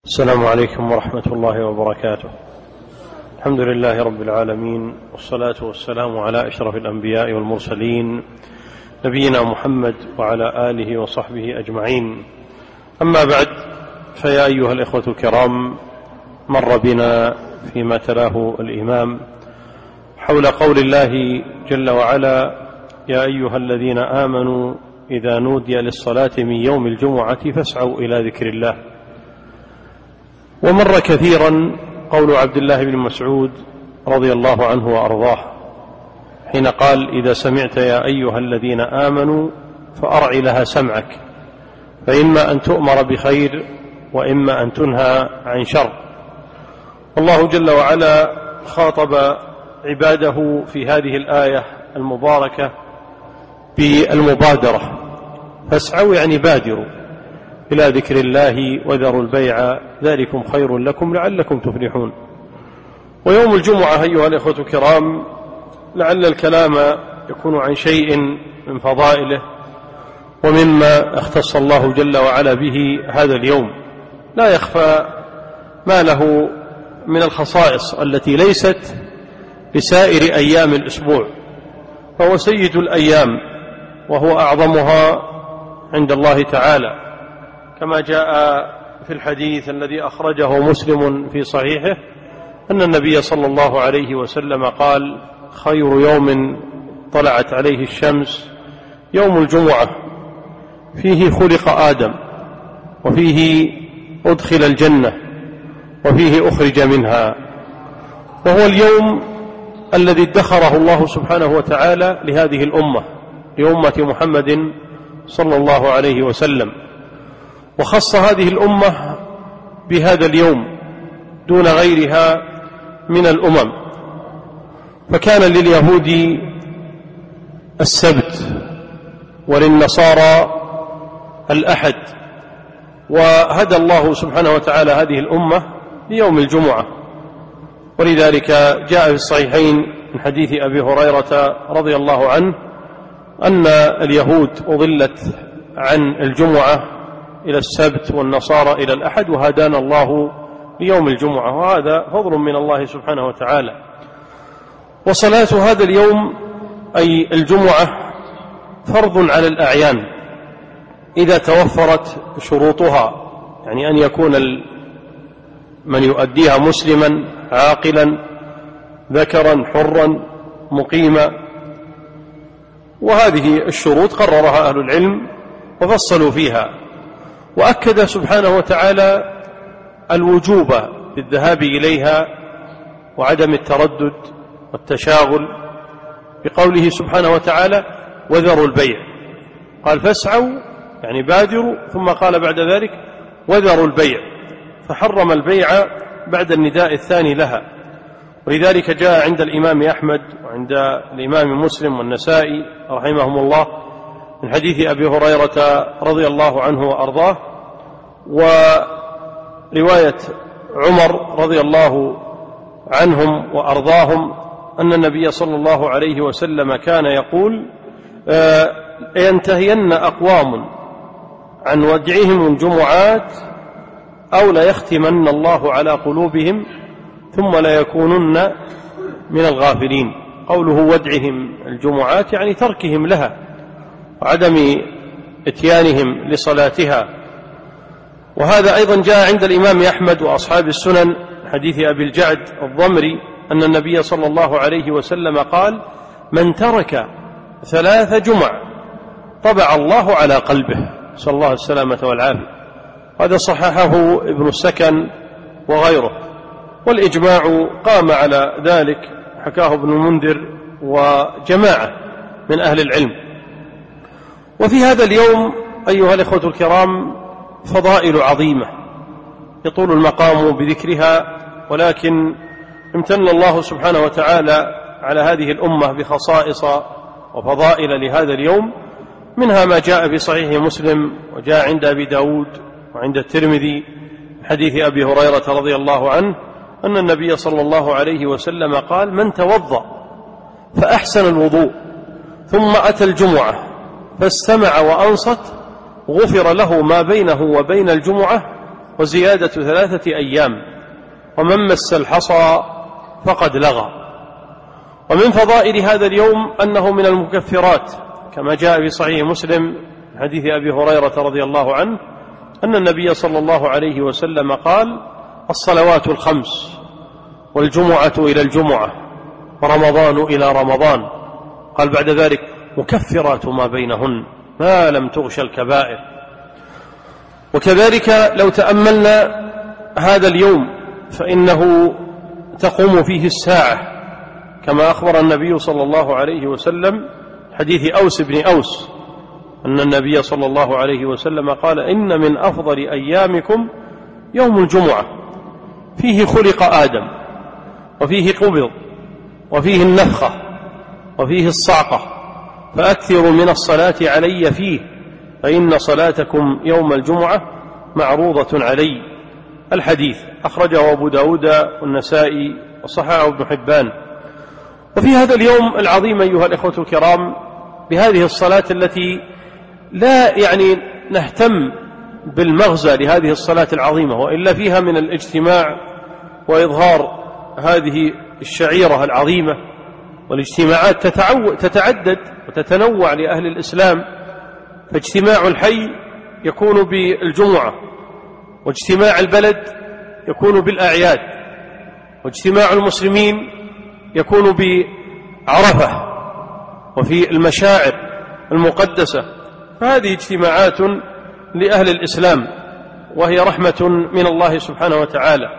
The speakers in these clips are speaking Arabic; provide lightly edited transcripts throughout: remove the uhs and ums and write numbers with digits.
السلام عليكم ورحمة الله وبركاته. الحمد لله رب العالمين، والصلاة والسلام على أشرف الأنبياء والمرسلين نبينا محمد وعلى آله وصحبه أجمعين. أما بعد، فيا أيها الإخوة الكرام، مر بنا فيما تلاه الإمام حول قول الله جل وعلا: يا أيها الذين آمنوا إذا نودي للصلاة من يوم الجمعة فاسعوا إلى ذكر الله. ومر كثيرا قول عبد الله بن مسعود رضي الله عنه وأرضاه حين قال: إذا سمعت يا أيها الذين آمنوا فأرع لها سمعك، فإما أن تؤمر بخير وإما أن تنهى عن شر. والله جل وعلا خاطب عباده في هذه الآية المباركة بالمبادرة، فاسعوا يعني بادروا إلى ذكر الله وذروا البيع ذلكم خير لكم لعلكم تفلحون. ويوم الجمعة أيها الإخوة الكرام، لعل الكلام يكون عن شيء من فضائله ومما اختص الله جل وعلا به هذا اليوم. لا يخفى ما له من الخصائص التي ليست لسائر أيام الأسبوع، فهو سيد الأيام وهو أعظمها عند الله تعالى، كما جاء في الحديث الذي أخرجه مسلم في صحيحه أن النبي صلى الله عليه وسلم قال: خير يوم طلعت عليه الشمس يوم الجمعة، فيه خلق آدم، وفيه أدخل الجنة، وفيه أخرج منها. وهو اليوم الذي ادخره الله سبحانه وتعالى لهذه الأمة، لأمة محمد صلى الله عليه وسلم، وخص هذه الأمة بهذا اليوم دون غيرها من الأمم. فكان لليهود السبت وللنصارى الأحد، وهدى الله سبحانه وتعالى هذه الأمة ليوم الجمعة. ولذلك جاء في الصحيحين من حديث أبي هريرة رضي الله عنه أن اليهود أضلت عن الجمعة إلى السبت والنصارى إلى الأحد، وهدانا الله ليوم الجمعة، وهذا فضل من الله سبحانه وتعالى. وصلاة هذا اليوم أي الجمعة فرض على الأعيان إذا توفرت شروطها، يعني أن يكون من يؤديها مسلما عاقلا ذكرا حرا مقيما. وهذه الشروط قررها أهل العلم وفصلوا فيها، وأكد سبحانه وتعالى الوجوب بالذهاب إليها وعدم التردد والتشاغل بقوله سبحانه وتعالى: وذروا البيع. قال: فاسعوا يعني بادروا، ثم قال بعد ذلك: وذروا البيع، فحرم البيع بعد النداء الثاني لها. ولذلك جاء عند الإمام أحمد وعند الإمام مسلم والنسائي رحمهم الله من حديث أبي هريرة رضي الله عنه وأرضاه، ورواية عمر رضي الله عنهم وأرضاهم أن النبي صلى الله عليه وسلم كان يقول: ينتهين أقوام عن ودعهم الجمعات أو ليختمن الله على قلوبهم ثم ليكونن من الغافلين. قوله ودعهم الجمعات يعني تركهم لها وعدم اتيانهم لصلاتها. وهذا أيضا جاء عند الإمام أحمد وأصحاب السنن حديث أبي الجعد الضمري أن النبي صلى الله عليه وسلم قال: من ترك 3 جمع طبع الله على قلبه، صلى الله السلامة والعافية. هذا صححه ابن السكن وغيره، والإجماع قام على ذلك، حكاه ابن المنذر وجماعة من أهل العلم. وفي هذا اليوم أيها الإخوة الكرام فضائل عظيمة يطول المقام بذكرها، ولكن امتن الله سبحانه وتعالى على هذه الأمة بخصائص وفضائل لهذا اليوم، منها ما جاء في صحيح مسلم وجاء عند أبي داود وعند الترمذي حديث أبي هريرة رضي الله عنه أن النبي صلى الله عليه وسلم قال: من توضأ فأحسن الوضوء ثم أتى الجمعة فاستمع وأنصت غفر له ما بينه وبين الجمعة وزيادة 3 أيام، ومن مس الحصى فقد لغى. ومن فضائل هذا اليوم أنه من المكفرات، كما جاء في صحيح مسلم حديث أبي هريرة رضي الله عنه أن النبي صلى الله عليه وسلم قال: الصلوات الخمس، والجمعة إلى الجمعة، ورمضان إلى رمضان، قال بعد ذلك: مكفرات ما بينهن ما لم تغش الكبائر. وكذلك لو تأملنا هذا اليوم فإنه تقوم فيه الساعة، كما أخبر النبي صلى الله عليه وسلم حديث أوس بن أوس أن النبي صلى الله عليه وسلم قال: إن من أفضل أيامكم يوم الجمعة، فيه خلق آدم، وفيه قبض، وفيه النفخة، وفيه الصعقة، فأكثروا من الصلاة علي فيه، فإن صلاتكم يوم الجمعة معروضة علي. الحديث أخرجه أبو داود والنسائي وصححه ابن حبان. وفي هذا اليوم العظيم أيها الإخوة الكرام بهذه الصلاة التي لا نهتم بالمغزى لهذه الصلاة العظيمة، وإلا فيها من الاجتماع وإظهار هذه الشعيرة العظيمة، والاجتماعات تتعدد وتتنوع لأهل الإسلام، فاجتماع الحي يكون بالجمعة، واجتماع البلد يكون بالأعياد، واجتماع المسلمين يكون بعرفة وفي المشاعر المقدسة. فهذه اجتماعات لأهل الإسلام، وهي رحمة من الله سبحانه وتعالى.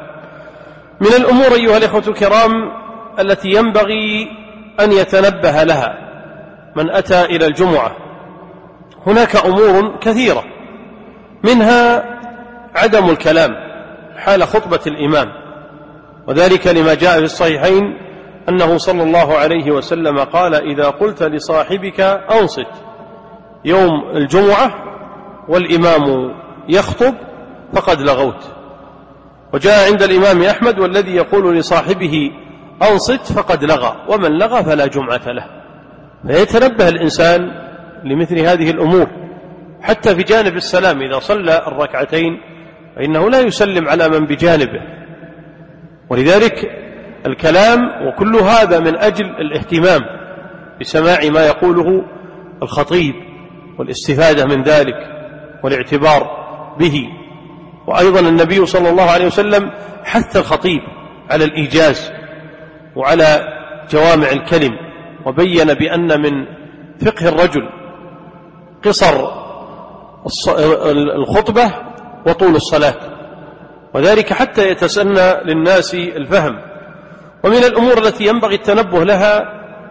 من الأمور أيها الإخوة الكرام التي ينبغي أن يتنبه لها من أتى إلى الجمعة، هناك أمور كثيرة، منها عدم الكلام حال خطبة الإمام، وذلك لما جاء في الصحيحين أنه صلى الله عليه وسلم قال: إذا قلت لصاحبك أنصت يوم الجمعة والإمام يخطب فقد لغوت. وجاء عند الإمام أحمد: والذي يقول لصاحبه أنصت فقد لغى، ومن لغى فلا جمعة له. فيتنبه الإنسان لمثل هذه الأمور، حتى في جانب السلام إذا صلى الركعتين فإنه لا يسلم على من بجانبه. ولذلك الكلام وكل هذا من أجل الاهتمام بسماع ما يقوله الخطيب والاستفادة من ذلك والاعتبار به. وأيضا النبي صلى الله عليه وسلم حث الخطيب على الإيجاز وعلى جوامع الكلم، وبين بأن من فقه الرجل قصر الخطبة وطول الصلاة، وذلك حتى يتسنى للناس الفهم. ومن الأمور التي ينبغي التنبه لها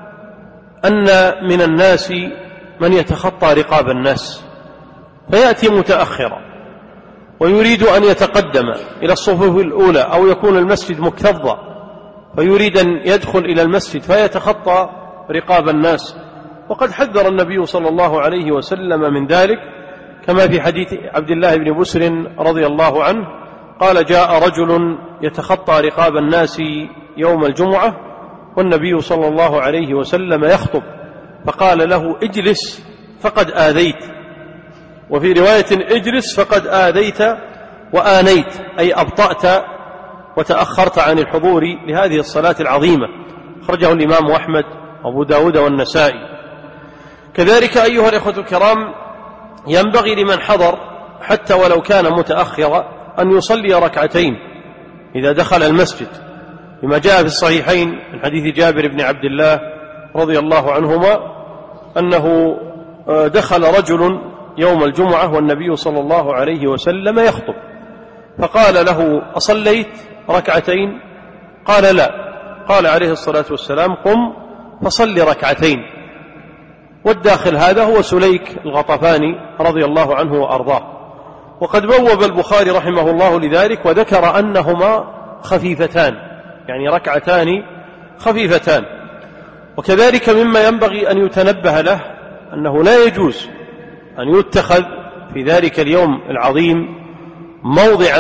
أن من الناس من يتخطى رقاب الناس فيأتي متأخرا ويريد أن يتقدم إلى الصفوف الأولى، أو يكون المسجد مكتظا فيريد أن يدخل إلى المسجد فيتخطى رقاب الناس. وقد حذر النبي صلى الله عليه وسلم من ذلك، كما في حديث عبد الله بن بسر رضي الله عنه قال: جاء رجل يتخطى رقاب الناس يوم الجمعة والنبي صلى الله عليه وسلم يخطب، فقال له: اجلس فقد آذيت. وفي رواية: اجلس فقد آذيت وآنيت، أي أبطأت وتأخرت عن الحضور لهذه الصلاة العظيمة. أخرجه الإمام أحمد وأبو داود والنسائي. كذلك أيها الإخوة الكرام ينبغي لمن حضر حتى ولو كان متأخرا أن يصلي ركعتين إذا دخل المسجد، لما جاء في الصحيحين من حديث جابر بن عبد الله رضي الله عنهما أنه دخل رجل يوم الجمعة والنبي صلى الله عليه وسلم يخطب، فقال له: أصليت ركعتين؟ قال: لا. قال عليه الصلاة والسلام: قم فصل ركعتين. والداخل هذا هو سليك الغطفاني رضي الله عنه وأرضاه. وقد بوب البخاري رحمه الله لذلك وذكر أنهما خفيفتان، يعني ركعتان خفيفتان. وكذلك مما ينبغي أن يتنبه له أنه لا يجوز أن يتخذ في ذلك اليوم العظيم موضعا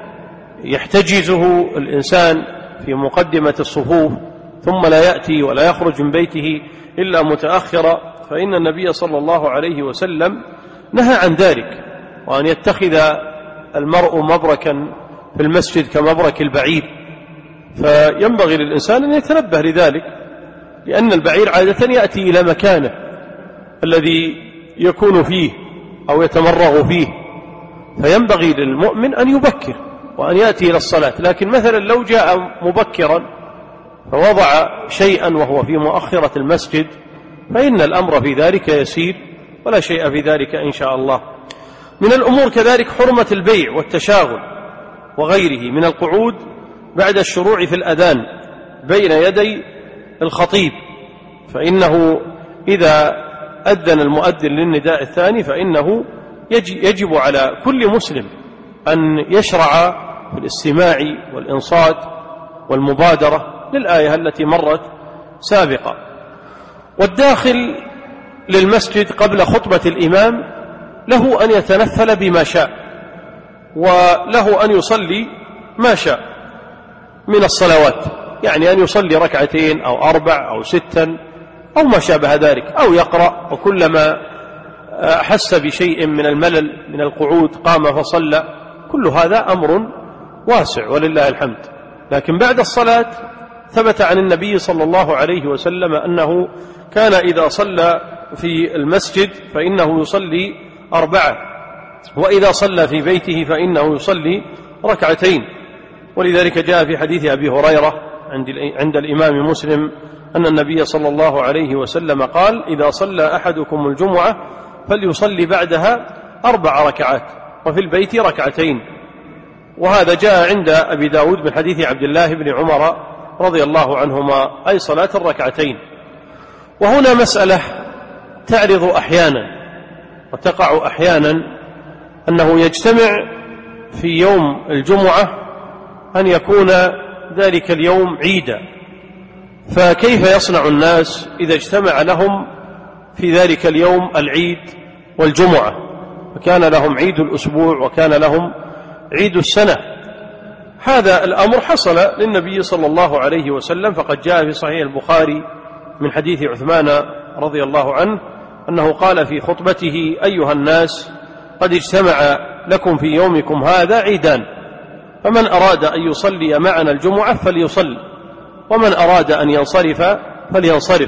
يحتجزه الإنسان في مقدمة الصفوف ثم لا يأتي ولا يخرج من بيته إلا متأخرا، فإن النبي صلى الله عليه وسلم نهى عن ذلك، وأن يتخذ المرء مبركا في المسجد كمبرك البعير، فينبغي للإنسان أن يتنبه لذلك، لأن البعير عادة يأتي إلى مكانه الذي يكون فيه أو يتمرغ فيه، فينبغي للمؤمن أن يبكر وأن يأتي إلى الصلاة. لكن مثلا لو جاء مبكرا فوضع شيئا وهو في مؤخرة المسجد فإن الأمر في ذلك يسير ولا شيء في ذلك إن شاء الله. من الأمور كذلك حرمة البيع والتشاغل وغيره من القعود بعد الشروع في الأذان بين يدي الخطيب، فإنه إذا أذن المؤذن للنداء الثاني فإنه يجب على كل مسلم أن يشرع في الاستماع والإنصات والمبادرة للآية التي مرت سابقا. والداخل للمسجد قبل خطبة الإمام له أن يتنفل بما شاء، وله أن يصلي ما شاء من الصلوات، يعني أن يصلي ركعتين أو 4 أو 6 أو ما شابه ذلك، أو يقرأ، وكلما أحس بشيء من الملل من القعود قام فصلى، كل هذا أمر واسع ولله الحمد. لكن بعد الصلاة ثبت عن النبي صلى الله عليه وسلم أنه كان إذا صلى في المسجد فإنه يصلي 4، وإذا صلى في بيته فإنه يصلي 2. ولذلك جاء في حديث أبي هريرة عند الإمام مسلم أن النبي صلى الله عليه وسلم قال: إذا صلى أحدكم الجمعة فليصلي بعدها 4 ركعات، وفي البيت 2. وهذا جاء عند أبي داود من حديث عبد الله بن عمر رضي الله عنهما، أي صلاة 2. وهنا مسألة تعرض أحيانا وتقع أحيانا، أنه يجتمع في يوم الجمعة أن يكون ذلك اليوم عيدا، فكيف يصنع الناس إذا اجتمع لهم في ذلك اليوم العيد والجمعة، وكان لهم عيد الأسبوع وكان لهم عيد السنة؟ هذا الأمر حصل للنبي صلى الله عليه وسلم، فقد جاء في صحيح البخاري من حديث عثمان رضي الله عنه أنه قال في خطبته: أيها الناس، قد اجتمع لكم في يومكم هذا عيدان، فمن أراد أن يصلي معنا الجمعة فليصلي، ومن أراد أن ينصرف فلينصرف.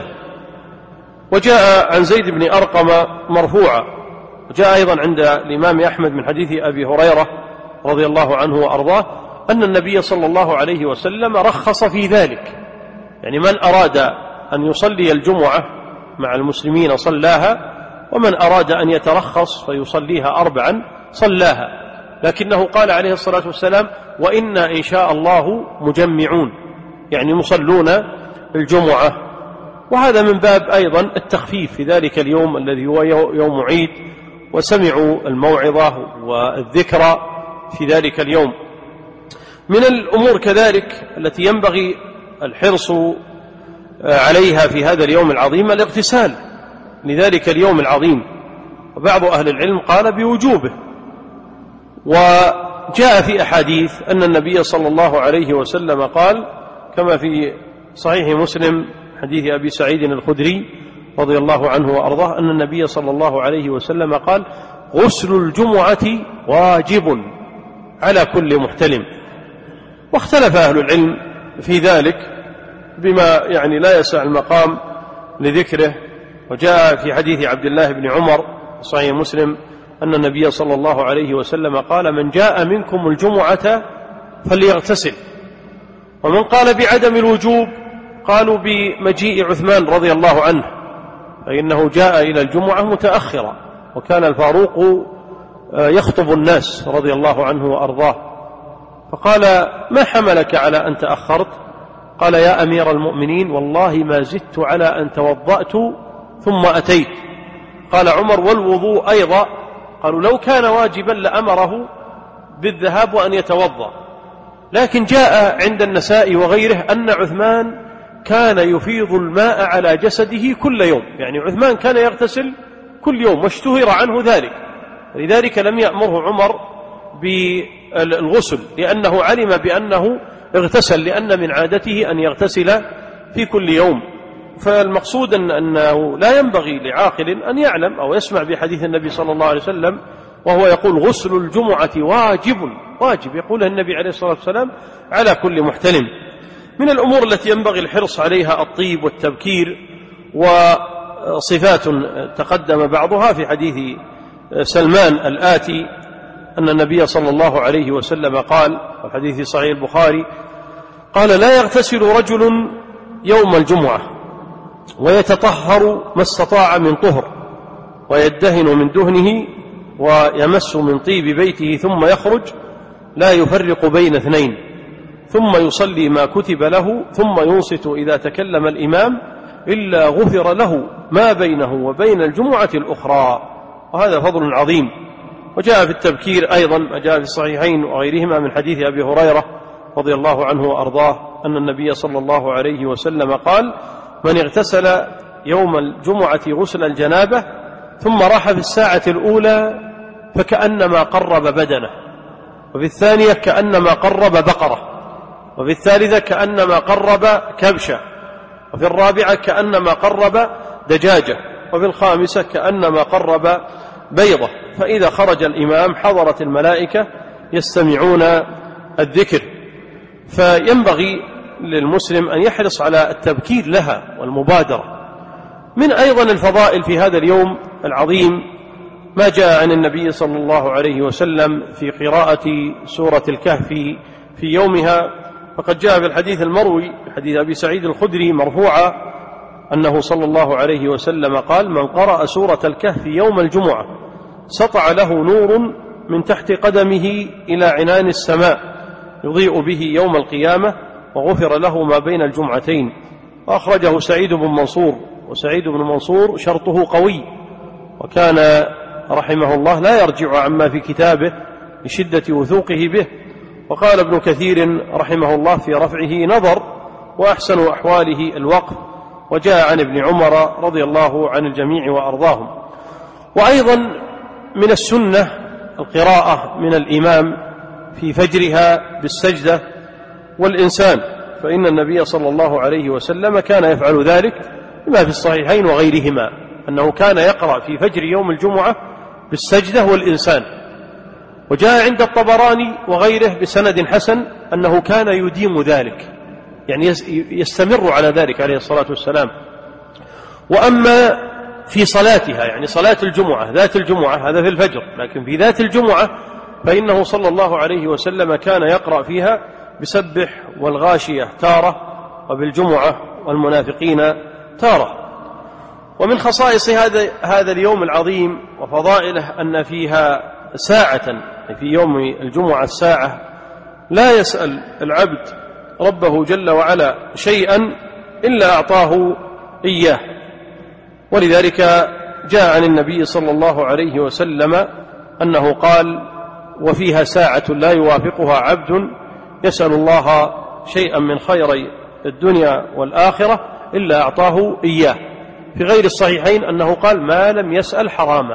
وجاء عن زيد بن أرقم مرفوعا، وجاء أيضا عند الإمام أحمد من حديث أبي هريرة رضي الله عنه وأرضاه أن النبي صلى الله عليه وسلم رخص في ذلك، يعني من أراد أن يصلي الجمعة مع المسلمين صلاها، ومن أراد أن يترخص فيصليها 4 صلاها. لكنه قال عليه الصلاة والسلام: وإنا إن شاء الله مجمعون، يعني مصلون الجمعة. وهذا من باب أيضا التخفيف في ذلك اليوم الذي هو يوم عيد، وسمعوا الموعظة والذكرى في ذلك اليوم. من الأمور كذلك التي ينبغي الحرص عليها في هذا اليوم العظيم الاغتسال لذلك اليوم العظيم، وبعض أهل العلم قال بوجوبه. وجاء في أحاديث أن النبي صلى الله عليه وسلم قال، كما في صحيح مسلم حديث أبي سعيد الخدري رضي الله عنه وأرضاه أن النبي صلى الله عليه وسلم قال: غسل الجمعة واجب على كل محتلم. واختلف أهل العلم في ذلك بما يعني لا يسع المقام لذكره. وجاء في حديث عبد الله بن عمر صحيح مسلم أن النبي صلى الله عليه وسلم قال: من جاء منكم الجمعة فليغتسل. ومن قال بعدم الوجوب قالوا بمجيء عثمان رضي الله عنه، فإنه جاء إلى الجمعة متأخرا، وكان الفاروق يخطب الناس رضي الله عنه وأرضاه، فقال: ما حملك على أن تأخرت؟ قال: يا أمير المؤمنين، والله ما زدت على أن توضأت ثم أتيت. قال عمر: والوضوء أيضا؟ قالوا: لو كان واجبا لأمره بالذهاب وأن يتوضأ. لكن جاء عند النساء وغيره أن عثمان كان يفيض الماء على جسده كل يوم، يعني عثمان كان يغتسل كل يوم، واشتهر عنه ذلك، لذلك لم يأمره عمر بالغسل، لأنه علم بأنه اغتسل، لأن من عادته أن يغتسل في كل يوم. فالمقصود أنه لا ينبغي لعاقل أن يعلم أو يسمع بحديث النبي صلى الله عليه وسلم وهو يقول غسل الجمعة واجب يقولها النبي عليه الصلاة والسلام على كل محتلم. من الأمور التي ينبغي الحرص عليها الطيب والتبكير، وصفات تقدم بعضها في حديث سلمان الآتي أن النبي صلى الله عليه وسلم قال، والحديث صحيح البخاري، قال: لا يغتسل رجل يوم الجمعة ويتطهر ما استطاع من طهر ويدهن من دهنه ويمس من طيب بيته ثم يخرج لا يفرق بين اثنين، ثم يصلي ما كتب له ثم ينصت إذا تكلم الإمام إلا غفر له ما بينه وبين الجمعة الأخرى. وهذا فضل عظيم. وجاء في التبكير أيضا ما جاء في الصحيحين وغيرهما من حديث أبي هريرة رضي الله عنه وأرضاه أن النبي صلى الله عليه وسلم قال: من اغتسل يوم الجمعة غسل الجنابة ثم راح في الساعة الأولى فكأنما قرب بدنه، وفي الثانية كأنما قرب بقرة، وفي الثالثة كأنما قرب كبشة، وفي الرابعة كأنما قرب دجاجة، وفي الخامسة كأنما قرب بيضة. فإذا خرج الإمام حضرت الملائكة يستمعون الذكر. فينبغي للمسلم أن يحرص على التبكير لها والمبادرة. من أيضا الفضائل في هذا اليوم العظيم ما جاء عن النبي صلى الله عليه وسلم في قراءة سورة الكهف في يومها، فقد جاء في الحديث المروي حديث أبي سعيد الخدري مرفوعا أنه صلى الله عليه وسلم قال: من قرأ سورة الكهف يوم الجمعة سطع له نور من تحت قدمه إلى عنان السماء يضيء به يوم القيامة وغفر له ما بين الجمعتين. وأخرجه سعيد بن منصور، وسعيد بن منصور شرطه قوي، وكان رحمه الله لا يرجع عما في كتابه لشدة وثوقه به. وقال ابن كثير رحمه الله في رفعه: نظر وأحسن أحواله الوقف. وجاء عن ابن عمر رضي الله عن الجميع وأرضاهم. وأيضا من السنة القراءة من الإمام في فجرها بالسجدة والإنسان، فإن النبي صلى الله عليه وسلم كان يفعل ذلك بما في الصحيحين وغيرهما، أنه كان يقرأ في فجر يوم الجمعة بالسجدة والإنسان. وجاء عند الطبراني وغيره بسند حسن أنه كان يديم ذلك، يعني يستمر على ذلك عليه الصلاة والسلام. وأما في صلاتها، يعني صلاة الجمعة ذات الجمعة، هذا في الفجر، لكن في ذات الجمعة فإنه صلى الله عليه وسلم كان يقرأ فيها بسبح والغاشية تارة، وبالجمعة والمنافقين تارة. ومن خصائص هذا اليوم العظيم وفضائله أن فيها ساعة، في يوم الجمعة الساعة لا يسأل العبد ربه جل وعلا شيئا إلا أعطاه إياه. ولذلك جاء عن النبي صلى الله عليه وسلم أنه قال: وفيها ساعة لا يوافقها عبد يسأل الله شيئا من خيري الدنيا والآخرة إلا أعطاه إياه. في غير الصحيحين أنه قال: ما لم يسأل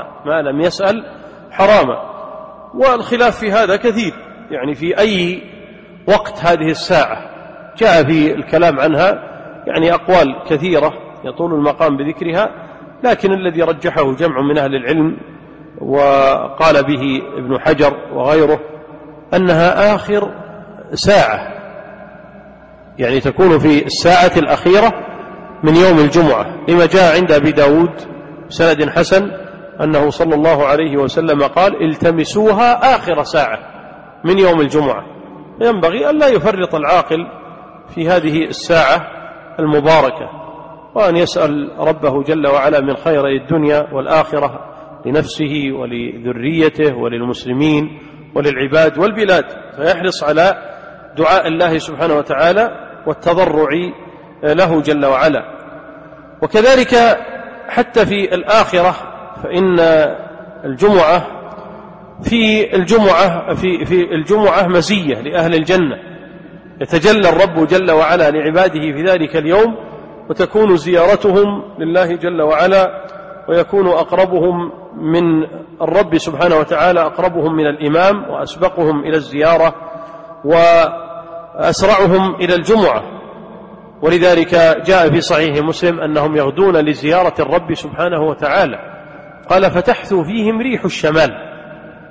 حراما. والخلاف في هذا كثير، يعني في أي وقت هذه الساعة جاء في الكلام عنها يعني أقوال كثيرة يطول المقام بذكرها، لكن الذي رجحه جمع من أهل العلم وقال به ابن حجر وغيره أنها آخر ساعة، يعني تكون في الساعة الأخيرة من يوم الجمعة، لما جاء عند أبي داود سند حسن أنه صلى الله عليه وسلم قال: التمسوها آخر ساعة من يوم الجمعة. ينبغي أن لا يفرط العاقل في هذه الساعة المباركة، وأن يسأل ربه جل وعلا من خير الدنيا والآخرة لنفسه ولذريته وللمسلمين وللعباد والبلاد، فيحرص على دعاء الله سبحانه وتعالى والتضرع له جل وعلا. وكذلك حتى في الآخرة فإن الجمعة في الجمعة مزية لأهل الجنة، يتجلى الرب جل وعلا لعباده في ذلك اليوم، وتكون زيارتهم لله جل وعلا، ويكون أقربهم من الرب سبحانه وتعالى أقربهم من الإمام، وأسبقهم إلى الزيارة، وأسرعهم إلى الجمعة. ولذلك جاء في صحيح مسلم أنهم يغدون لزيارة الرب سبحانه وتعالى، قال: فتحثو فيهم ريح الشمال،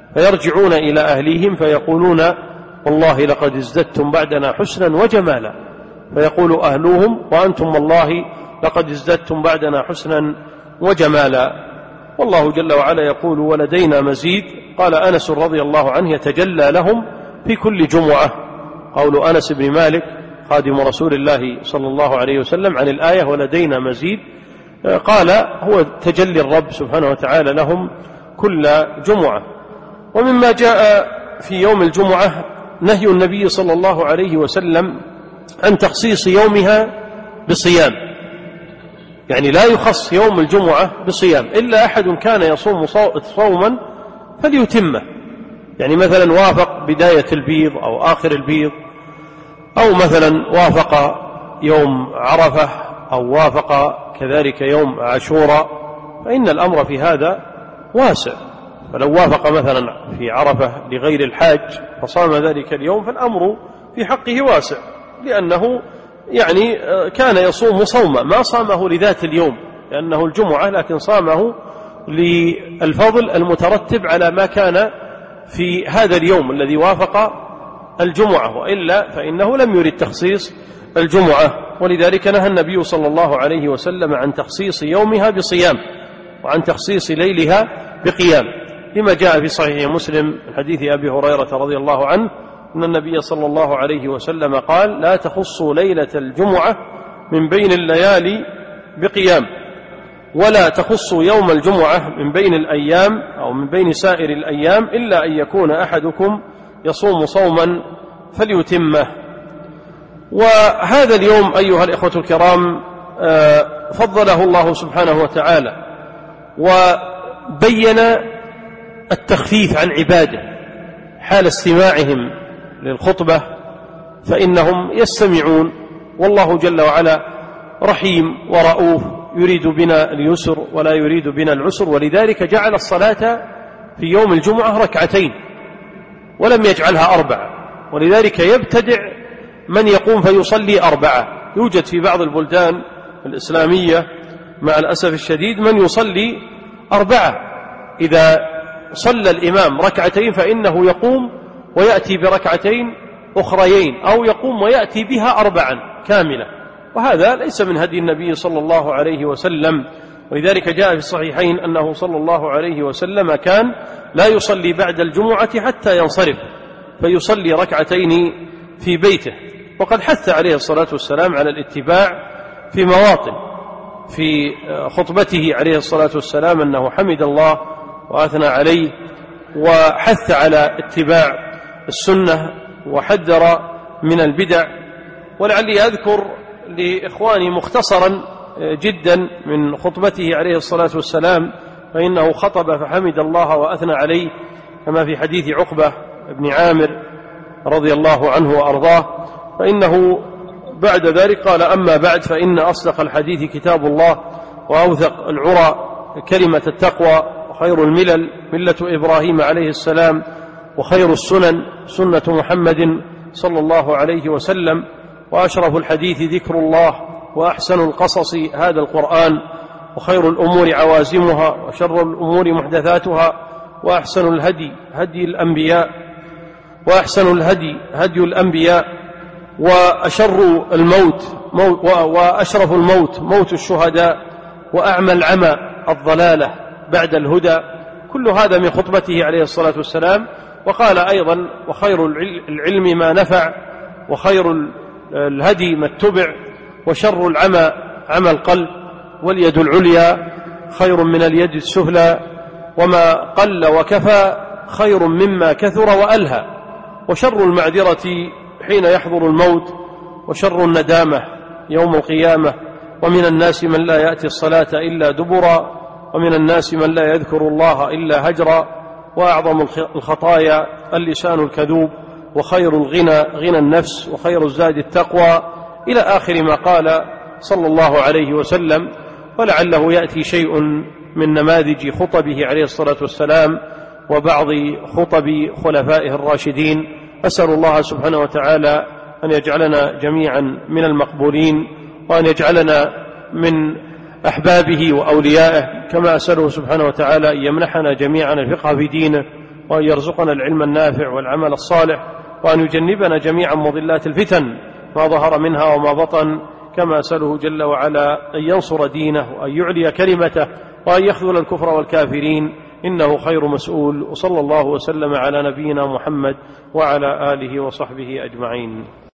فيرجعون إلى أهليهم فيقولون والله لقد ازددتم بعدنا حسنا وجمالا، فيقول أهلوهم وأنتم والله لقد ازددتم بعدنا حسنا وجمالا. والله جل وعلا يقول ولدينا مزيد. قال أنس رضي الله عنه يتجلى لهم في كل جمعة. قول أنس بن مالك خادم رسول الله صلى الله عليه وسلم عن الآية ولدينا مزيد، قال هو تجلي الرب سبحانه وتعالى لهم كل جمعة. ومما جاء في يوم الجمعة نهي النبي صلى الله عليه وسلم عن تخصيص يومها بصيام، يعني لا يخص يوم الجمعة بصيام إلا أحد كان يصوم صوما فليتمه، يعني مثلا وافق بداية البيض أو آخر البيض، أو مثلا وافق يوم عرفة أو وافق كذلك يوم عاشوراء، فإن الأمر في هذا واسع. فلو وافق مثلا في عرفة لغير الحاج فصام ذلك اليوم فالأمر في حقه واسع، لأنه يعني كان يصوم صوما ما صامه لذات اليوم لأنه الجمعة، لكن صامه للفضل المترتب على ما كان في هذا اليوم الذي وافق الجمعة، وإلا فإنه لم يرد تخصيص الجمعة. ولذلك نهى النبي صلى الله عليه وسلم عن تخصيص يومها بصيام وعن تخصيص ليلها بقيام، لما جاء في صحيح مسلم من حديث أبي هريرة رضي الله عنه أن النبي صلى الله عليه وسلم قال لا تخصوا ليلة الجمعة من بين الليالي بقيام، ولا تخصوا يوم الجمعة من بين الأيام أو من بين سائر الأيام إلا أن يكون أحدكم يصوم صوما فليتمه. وهذا اليوم أيها الإخوة الكرام فضله الله سبحانه وتعالى وبين التخفيف عن عباده حال استماعهم للخطبة، فإنهم يستمعون، والله جل وعلا رحيم ورؤوف يريد بنا اليسر ولا يريد بنا العسر، ولذلك جعل الصلاة في يوم الجمعة ركعتين ولم يجعلها 4، ولذلك يبتدع من يقوم فيصلي 4. يوجد في بعض البلدان الإسلامية مع الأسف الشديد من يصلي 4، إذا صلى الإمام ركعتين فإنه يقوم ويأتي بركعتين أخريين أو يقوم ويأتي بها 4 كاملة، وهذا ليس من هدي النبي صلى الله عليه وسلم. ولذلك جاء في الصحيحين أنه صلى الله عليه وسلم كان لا يصلي بعد الجمعة حتى ينصرف فيصلي ركعتين في بيته، وقد حث عليه الصلاة والسلام على الاتباع في مواطن. في خطبته عليه الصلاة والسلام أنه حمد الله وأثنى عليه وحث على اتباع السنة وحذر من البدع. ولعلي أذكر لإخواني مختصرا جدا من خطبته عليه الصلاة والسلام، فإنه خطب فحمد الله وأثنى عليه كما في حديث عقبة بن عامر رضي الله عنه وأرضاه، فإنه بعد ذلك قال أما بعد فإن أصدق الحديث كتاب الله وأوثق العرى كلمة التقوى، وخير الملل ملة إبراهيم عليه السلام، وخير السنن سنة محمد صلى الله عليه وسلم، وأشرف الحديث ذكر الله، وأحسن القصص هذا القرآن، وخير الأمور عوازمها، وشر الأمور محدثاتها، وأحسن الهدي هدي الأنبياء، وأحسن الهدي هدي الأنبياء، وأشرف الموت موت الشهداء، وأعمى العمى الضلالة بعد الهدى. كل هذا من خطبته عليه الصلاة والسلام. وقال أيضا وخير العلم ما نفع، وخير الهدي ما اتبع، وشر العمى عمى القلب، واليد العليا خير من اليد السفلى، وما قل وكفى خير مما كثر وألهى، وشر المعذرة حين يحضر الموت، وشر الندامة يوم القيامة، ومن الناس من لا يأتي الصلاة إلا دبرا، ومن الناس من لا يذكر الله إلا هجرا، وأعظم الخطايا اللسان الكذوب، وخير الغنى غنى النفس، وخير الزاد التقوى، إلى آخر ما قال صلى الله عليه وسلم. ولعله يأتي شيء من نماذج خطبه عليه الصلاة والسلام وبعض خطب خلفائه الراشدين. أسأل الله سبحانه وتعالى أن يجعلنا جميعا من المقبولين، وأن يجعلنا من أحبابه وأوليائه، كما أسأله سبحانه وتعالى أن يمنحنا جميعا الفقه في دينه وأن يرزقنا العلم النافع والعمل الصالح، وأن يجنبنا جميعا مضلات الفتن ما ظهر منها وما بطن، كما أسأله جل وعلا أن ينصر دينه وأن يعلي كلمته وأن يخذل الكفر والكافرين، إنه خير مسؤول. وصلى الله وسلم على نبينا محمد وعلى آله وصحبه أجمعين.